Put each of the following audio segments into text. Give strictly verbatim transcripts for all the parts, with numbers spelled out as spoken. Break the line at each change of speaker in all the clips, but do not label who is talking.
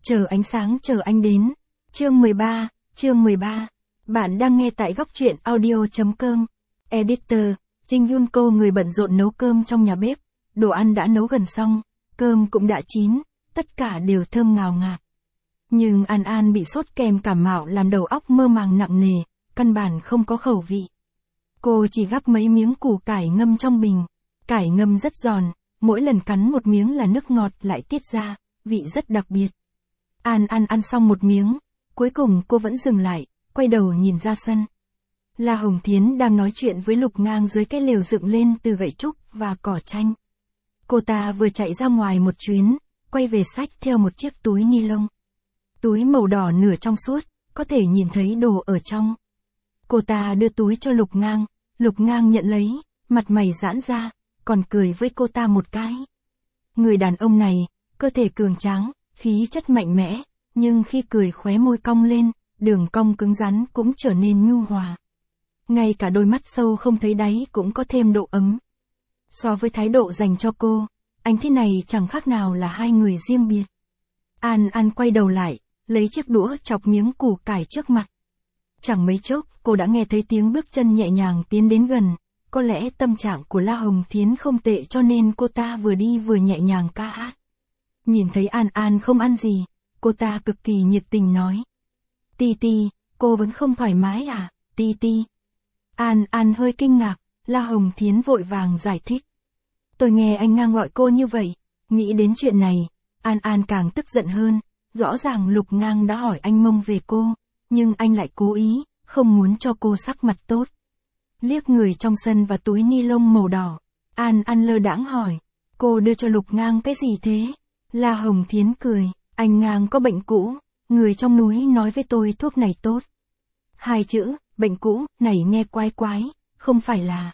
Chờ ánh sáng chờ anh đến. Chương mười ba, chương mười ba. Bạn đang nghe tại góc truyện audio.com. Editor, Jin Yunko người bận rộn nấu cơm trong nhà bếp. Đồ ăn đã nấu gần xong, cơm cũng đã chín, tất cả đều thơm ngào ngạt. Nhưng An An bị sốt kèm cảm mạo làm đầu óc mơ màng nặng nề, căn bản không có khẩu vị. Cô chỉ gắp mấy miếng củ cải ngâm trong bình. Cải ngâm rất giòn, mỗi lần cắn một miếng là nước ngọt lại tiết ra, vị rất đặc biệt. An An ăn xong một miếng, cuối cùng cô vẫn dừng lại, quay đầu nhìn ra sân. La Hồng Thiến đang nói chuyện với Lục Ngang dưới cái lều dựng lên từ gậy trúc và cỏ tranh. Cô ta vừa chạy ra ngoài một chuyến, quay về xách theo một chiếc túi ni lông. Túi màu đỏ nửa trong suốt, có thể nhìn thấy đồ ở trong. Cô ta đưa túi cho Lục Ngang, Lục Ngang nhận lấy, mặt mày giãn ra, còn cười với cô ta một cái. Người đàn ông này, cơ thể cường tráng, khí chất mạnh mẽ, nhưng khi cười khóe môi cong lên, đường cong cứng rắn cũng trở nên nhu hòa. Ngay cả đôi mắt sâu không thấy đáy cũng có thêm độ ấm. So với thái độ dành cho cô, anh thế này chẳng khác nào là hai người riêng biệt. An An quay đầu lại, lấy chiếc đũa chọc miếng củ cải trước mặt. Chẳng mấy chốc, cô đã nghe thấy tiếng bước chân nhẹ nhàng tiến đến gần. Có lẽ tâm trạng của La Hồng Thiến không tệ cho nên cô ta vừa đi vừa nhẹ nhàng ca hát. Nhìn thấy An An không ăn gì, cô ta cực kỳ nhiệt tình nói. Ti Ti, cô vẫn không thoải mái à, Ti Ti. An An hơi kinh ngạc, La Hồng Thiến vội vàng giải thích. Tôi nghe anh ngang gọi cô như vậy, nghĩ đến chuyện này, An An càng tức giận hơn, rõ ràng Lục Ngang đã hỏi anh mông về cô, nhưng anh lại cố ý, không muốn cho cô sắc mặt tốt. Liếc người trong sân và túi ni lông màu đỏ, An An lơ đãng hỏi, cô đưa cho Lục Ngang cái gì thế? La Hồng Thiến cười, anh Ngang có bệnh cũ, người trong núi nói với tôi thuốc này tốt. Hai chữ, bệnh cũ, này nghe quái quái, không phải là...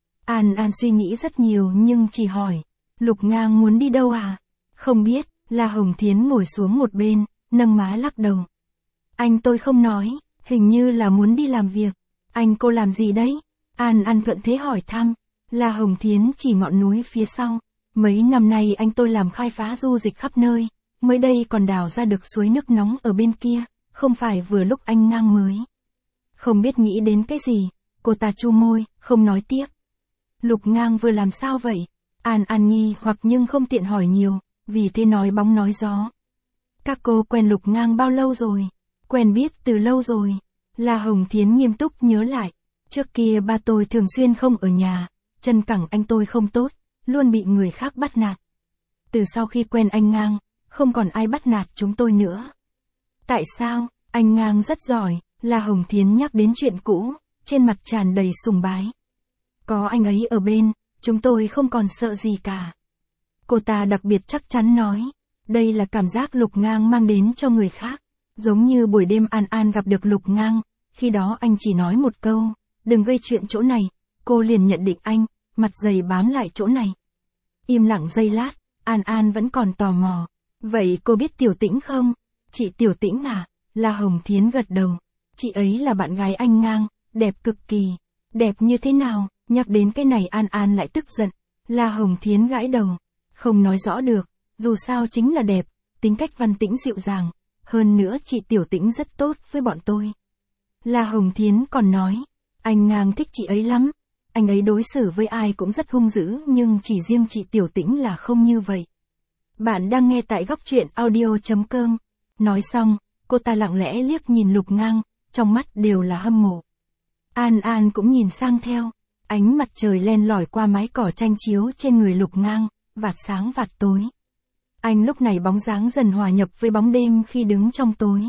An An suy nghĩ rất nhiều nhưng chỉ hỏi, Lục Ngang muốn đi đâu à? Không biết, La Hồng Thiến ngồi xuống một bên, nâng má lắc đầu. Anh tôi không nói, hình như là muốn đi làm việc. Anh cô làm gì đấy? An An thuận thế hỏi thăm. La Hồng Thiến chỉ ngọn núi phía sau. Mấy năm nay anh tôi làm khai phá du dịch khắp nơi, mới đây còn đào ra được suối nước nóng ở bên kia, không phải vừa lúc anh Ngang mới. Không biết nghĩ đến cái gì, cô ta chu môi, không nói tiếp. Lục Ngang vừa làm sao vậy? An An nghi hoặc nhưng không tiện hỏi nhiều, vì thế nói bóng nói gió. Các cô quen Lục Ngang bao lâu rồi? Quen biết từ lâu rồi. La Hồng Thiến nghiêm túc nhớ lại. Trước kia ba tôi thường xuyên không ở nhà, chân cẳng anh tôi không tốt, luôn bị người khác bắt nạt. Từ sau khi quen anh Ngang, không còn ai bắt nạt chúng tôi nữa. Tại sao? Anh Ngang rất giỏi, La Hồng Thiến nhắc đến chuyện cũ, trên mặt tràn đầy sùng bái. Có anh ấy ở bên, chúng tôi không còn sợ gì cả. Cô ta đặc biệt chắc chắn nói, đây là cảm giác Lục Ngang mang đến cho người khác. Giống như buổi đêm An An gặp được Lục Ngang, khi đó anh chỉ nói một câu, đừng gây chuyện chỗ này, cô liền nhận định anh, mặt dày bám lại chỗ này. Im lặng giây lát, An An vẫn còn tò mò, vậy cô biết Tiểu Tĩnh không? Chị Tiểu Tĩnh à? La Hồng Thiến gật đầu, chị ấy là bạn gái anh Ngang, đẹp cực kỳ, đẹp như thế nào? Nhắc đến cái này An An lại tức giận, La Hồng Thiến gãi đầu, không nói rõ được, dù sao chính là đẹp, tính cách văn tĩnh dịu dàng. Hơn nữa chị Tiểu Tĩnh rất tốt với bọn tôi. La Hồng Thiến còn nói, anh Ngang thích chị ấy lắm. Anh ấy đối xử với ai cũng rất hung dữ nhưng chỉ riêng chị Tiểu Tĩnh là không như vậy. Bạn đang nghe tại góc truyện audio.com. Nói xong, cô ta lặng lẽ liếc nhìn Lục Ngang, trong mắt đều là hâm mộ. An An cũng nhìn sang theo, ánh mặt trời len lỏi qua mái cỏ tranh chiếu trên người Lục Ngang, vạt sáng vạt tối. Anh lúc này bóng dáng dần hòa nhập với bóng đêm khi đứng trong tối.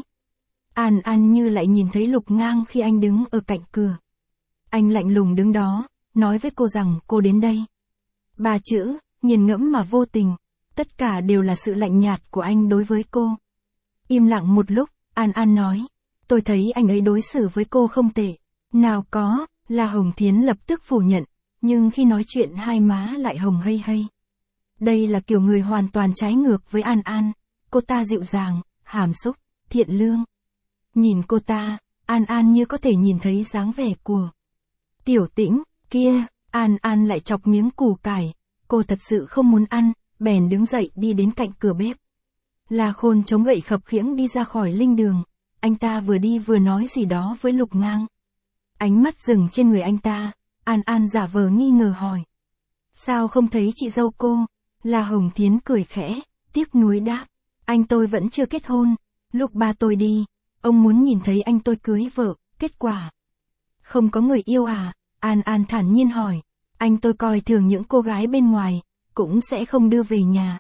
An An như lại nhìn thấy Lục Ngang khi anh đứng ở cạnh cửa. Anh lạnh lùng đứng đó, nói với cô rằng cô đến đây. Ba chữ, nghiền ngẫm mà vô tình, tất cả đều là sự lạnh nhạt của anh đối với cô. Im lặng một lúc, An An nói, tôi thấy anh ấy đối xử với cô không tệ. Nào có, La Hồng Thiến lập tức phủ nhận, nhưng khi nói chuyện hai má lại hồng hây hây. Đây là kiểu người hoàn toàn trái ngược với An An, cô ta dịu dàng, hàm xúc, thiện lương. Nhìn cô ta, An An như có thể nhìn thấy dáng vẻ của Tiểu Tĩnh, kia, An An lại chọc miếng củ cải, cô thật sự không muốn ăn, bèn đứng dậy đi đến cạnh cửa bếp. La Khôn chống gậy khập khiễng đi ra khỏi linh đường. Anh ta vừa đi vừa nói gì đó với Lục Ngang. Ánh mắt dừng trên người anh ta, An An giả vờ nghi ngờ hỏi. Sao không thấy chị dâu cô? La Hồng Thiến cười khẽ, tiếc nuối đáp. Anh tôi vẫn chưa kết hôn. Lúc ba tôi đi, ông muốn nhìn thấy anh tôi cưới vợ, kết quả. Không có người yêu à? An An thản nhiên hỏi. Anh tôi coi thường những cô gái bên ngoài, cũng sẽ không đưa về nhà.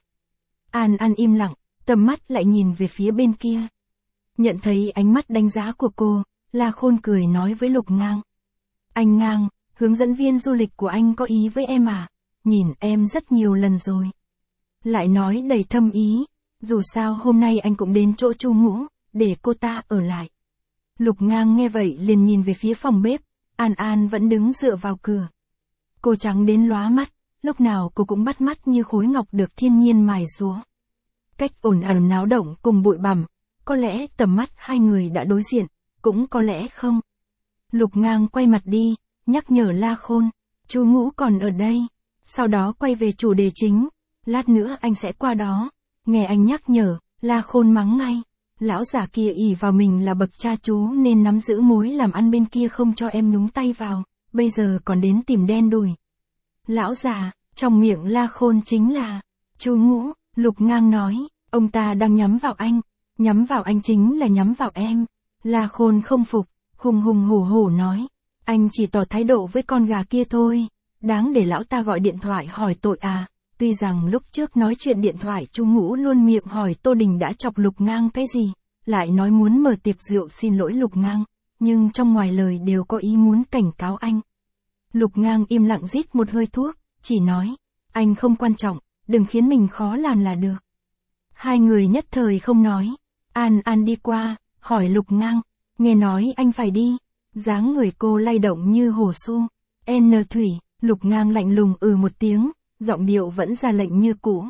An An im lặng, tầm mắt lại nhìn về phía bên kia. Nhận thấy ánh mắt đánh giá của cô, La Khôn cười nói với Lục Ngang. Anh Ngang, hướng dẫn viên du lịch của anh có ý với em à? Nhìn em rất nhiều lần rồi. Lại nói đầy thâm ý, dù sao hôm nay anh cũng đến chỗ Chu Ngũ, để cô ta ở lại. Lục Ngang nghe vậy liền nhìn về phía phòng bếp, An An vẫn đứng dựa vào cửa. Cô trắng đến lóa mắt, lúc nào cô cũng bắt mắt như khối ngọc được thiên nhiên mài rúa. Cách ồn ào náo động cùng bụi bặm, có lẽ tầm mắt hai người đã đối diện, cũng có lẽ không. Lục Ngang quay mặt đi, nhắc nhở La Khôn, Chu Ngũ còn ở đây. Sau đó quay về chủ đề chính, lát nữa anh sẽ qua đó. Nghe anh nhắc nhở, La Khôn mắng ngay. Lão già kia ỷ vào mình là bậc cha chú nên nắm giữ mối làm ăn bên kia không cho em nhúng tay vào, bây giờ còn đến tìm đen đủi. Lão già, trong miệng La Khôn chính là Chu Ngũ. Lục Ngang nói, ông ta đang nhắm vào anh, nhắm vào anh chính là nhắm vào em. La Khôn không phục, hùng hùng hổ hổ nói, anh chỉ tỏ thái độ với con gà kia thôi, đáng để lão ta gọi điện thoại hỏi tội à. Tuy rằng lúc trước nói chuyện điện thoại Chu Ngũ luôn miệng hỏi Tô Đình đã chọc Lục Ngang cái gì, lại nói muốn mở tiệc rượu xin lỗi Lục Ngang, nhưng trong ngoài lời đều có ý muốn cảnh cáo anh. Lục Ngang im lặng rít một hơi thuốc, chỉ nói, anh không quan trọng, đừng khiến mình khó làm là được. Hai người nhất thời không nói. An An đi qua, hỏi Lục Ngang, nghe nói anh phải đi. Dáng người cô lay động như hồ su. N Thủy, Lục Ngang lạnh lùng ừ một tiếng, giọng điệu vẫn ra lệnh như cũ.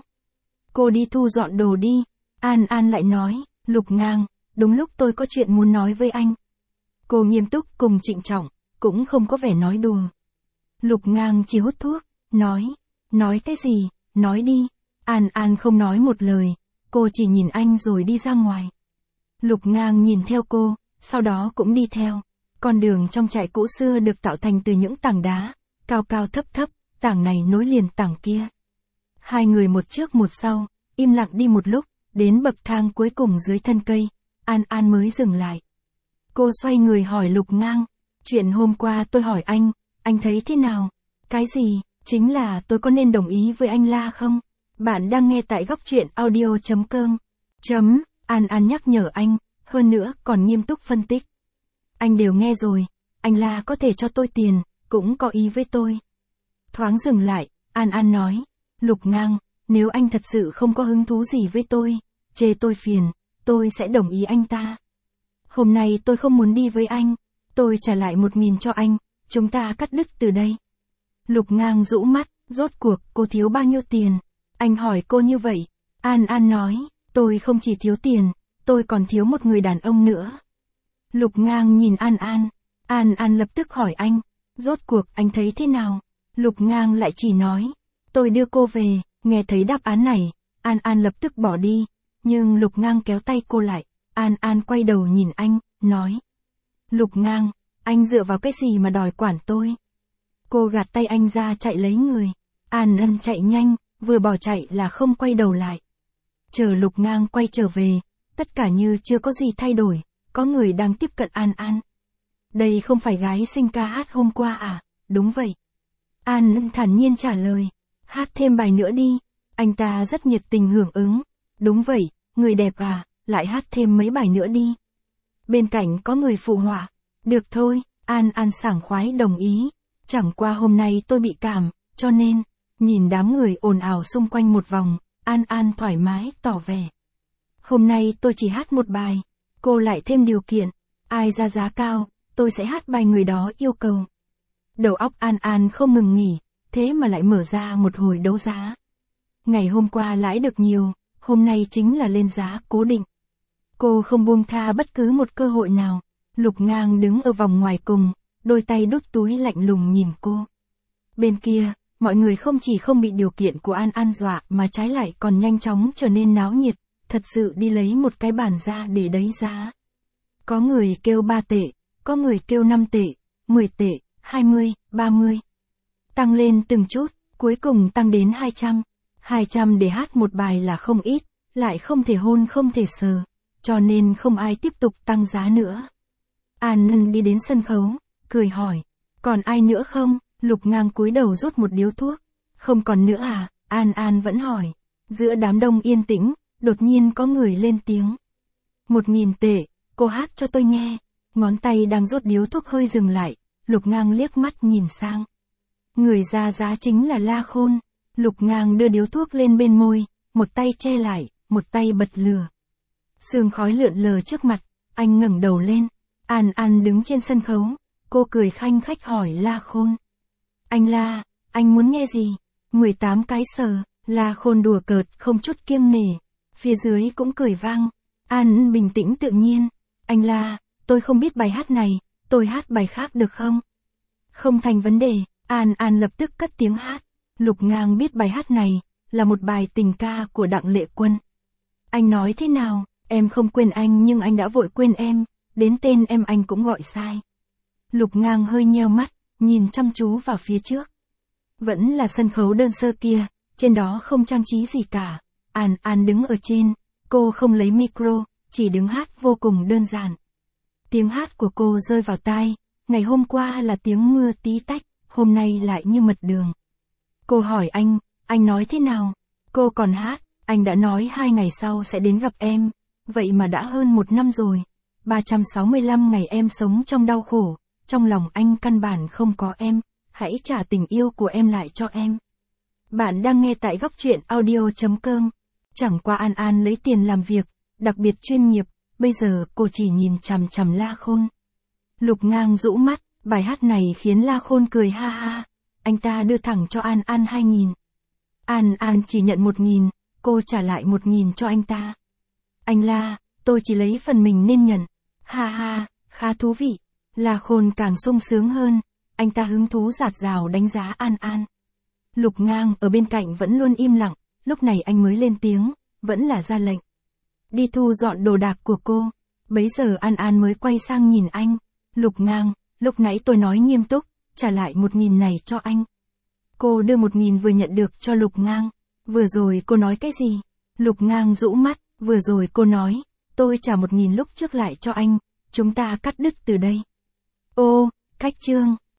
Cô đi thu dọn đồ đi. An An lại nói, Lục Ngang, đúng lúc tôi có chuyện muốn nói với anh. Cô nghiêm túc cùng trịnh trọng, cũng không có vẻ nói đùa. Lục Ngang chỉ hút thuốc, nói, nói cái gì, nói đi. An An không nói một lời, cô chỉ nhìn anh rồi đi ra ngoài. Lục Ngang nhìn theo cô, sau đó cũng đi theo. Con đường trong trại cũ xưa được tạo thành từ những tảng đá, cao cao thấp thấp, tảng này nối liền tảng kia. Hai người một trước một sau, im lặng đi một lúc, đến bậc thang cuối cùng dưới thân cây, An An mới dừng lại. Cô xoay người hỏi Lục Ngang, chuyện hôm qua tôi hỏi anh, anh thấy thế nào? Cái gì? Chính là tôi có nên đồng ý với anh La không? Bạn đang nghe tại góc truyện audio chấm com. Chấm, An An nhắc nhở anh, hơn nữa còn nghiêm túc phân tích. Anh đều nghe rồi, anh La có thể cho tôi tiền, cũng có ý với tôi. Thoáng dừng lại, An An nói, Lục Ngang, nếu anh thật sự không có hứng thú gì với tôi, chê tôi phiền, tôi sẽ đồng ý anh ta. Hôm nay tôi không muốn đi với anh, tôi trả lại một nghìn cho anh, chúng ta cắt đứt từ đây. Lục Ngang rũ mắt, rốt cuộc cô thiếu bao nhiêu tiền? Anh hỏi cô như vậy. An An nói, tôi không chỉ thiếu tiền, tôi còn thiếu một người đàn ông nữa. Lục Ngang nhìn An An, An An lập tức hỏi anh, rốt cuộc anh thấy thế nào? Lục Ngang lại chỉ nói, tôi đưa cô về. Nghe thấy đáp án này, An An lập tức bỏ đi, nhưng Lục Ngang kéo tay cô lại. An An quay đầu nhìn anh, nói, Lục Ngang, anh dựa vào cái gì mà đòi quản tôi? Cô gạt tay anh ra chạy lấy người. An An chạy nhanh, vừa bỏ chạy là không quay đầu lại. Chờ Lục Ngang quay trở về, tất cả như chưa có gì thay đổi, có người đang tiếp cận An An. Đây không phải gái xinh ca hát hôm qua à? Đúng vậy. An An thản nhiên trả lời, hát thêm bài nữa đi. Anh ta rất nhiệt tình hưởng ứng. Đúng vậy, người đẹp à, lại hát thêm mấy bài nữa đi. Bên cạnh có người phụ họa. Được thôi, An An sảng khoái đồng ý. Chẳng qua hôm nay tôi bị cảm, cho nên, nhìn đám người ồn ào xung quanh một vòng, An An thoải mái tỏ vẻ. Hôm nay tôi chỉ hát một bài. Cô lại thêm điều kiện, ai ra giá cao, tôi sẽ hát bài người đó yêu cầu. Đầu óc An An không ngừng nghỉ, thế mà lại mở ra một hồi đấu giá. Ngày hôm qua lãi được nhiều, hôm nay chính là lên giá cố định. Cô không buông tha bất cứ một cơ hội nào. Lục Ngang đứng ở vòng ngoài cùng, đôi tay đút túi lạnh lùng nhìn cô. Bên kia, mọi người không chỉ không bị điều kiện của An An dọa mà trái lại còn nhanh chóng trở nên náo nhiệt, thật sự đi lấy một cái bản ra để đấy giá. Có người kêu ba tệ, có người kêu năm tệ, mười tệ, hai mươi, ba mươi. Tăng lên từng chút, cuối cùng tăng đến hai trăm. hai trăm để hát một bài là không ít, lại không thể hôn không thể sờ, cho nên không ai tiếp tục tăng giá nữa. An An đi đến sân khấu, cười hỏi, còn ai nữa không? Lục Ngang cúi đầu rút một điếu thuốc. Không còn nữa à? An An vẫn hỏi. Giữa đám đông yên tĩnh, đột nhiên có người lên tiếng. Một nghìn tệ, cô hát cho tôi nghe. Ngón tay đang rút điếu thuốc hơi dừng lại, Lục Ngang liếc mắt nhìn sang. Người ra giá chính là La Khôn. Lục Ngang đưa điếu thuốc lên bên môi, một tay che lại, một tay bật lửa. Sương khói lượn lờ trước mặt, anh ngẩng đầu lên. An An đứng trên sân khấu, cô cười khanh khách hỏi La Khôn. Anh La, anh muốn nghe gì? mười tám cái sờ, La Khôn đùa cợt không chút kiêng nể. Phía dưới cũng cười vang. An bình tĩnh tự nhiên. Anh La, tôi không biết bài hát này, tôi hát bài khác được không? Không thành vấn đề, An An lập tức cất tiếng hát. Lục Ngang biết bài hát này, là một bài tình ca của Đặng Lệ Quân. Anh nói thế nào, em không quên anh nhưng anh đã vội quên em, đến tên em anh cũng gọi sai. Lục Ngang hơi nheo mắt, nhìn chăm chú vào phía trước. Vẫn là sân khấu đơn sơ kia, trên đó không trang trí gì cả. An An đứng ở trên, cô không lấy micro, chỉ đứng hát vô cùng đơn giản. Tiếng hát của cô rơi vào tai, ngày hôm qua là tiếng mưa tí tách, hôm nay lại như mật đường. Cô hỏi anh, anh nói thế nào? Cô còn hát, anh đã nói hai ngày sau sẽ đến gặp em, vậy mà đã hơn một năm rồi. ba trăm sáu mươi lăm ngày em sống trong đau khổ, trong lòng anh căn bản không có em, hãy trả tình yêu của em lại cho em. Bạn đang nghe tại góc truyện audio chấm com. Chẳng qua An An lấy tiền làm việc, đặc biệt chuyên nghiệp, bây giờ cô chỉ nhìn chằm chằm La Khôn. Lục Ngang rũ mắt, bài hát này khiến La Khôn cười ha ha. Anh ta đưa thẳng cho An An hai nghìn. An An chỉ nhận một nghìn, cô trả lại một nghìn cho anh ta. Anh La, tôi chỉ lấy phần mình nên nhận. Ha ha, khá thú vị. La Khôn càng sung sướng hơn, anh ta hứng thú rạt rào đánh giá An An. Lục Ngang ở bên cạnh vẫn luôn im lặng, lúc này anh mới lên tiếng, vẫn là ra lệnh. Đi thu dọn đồ đạc của cô. Bấy giờ An An mới quay sang nhìn anh. Lục Ngang, lúc nãy tôi nói nghiêm túc, trả lại một nghìn này cho anh. Cô đưa một nghìn vừa nhận được cho Lục Ngang. Vừa rồi cô nói cái gì? Lục Ngang rũ mắt, vừa rồi cô nói, tôi trả một nghìn lúc trước lại cho anh, chúng ta cắt đứt từ đây. Ô, cách chương.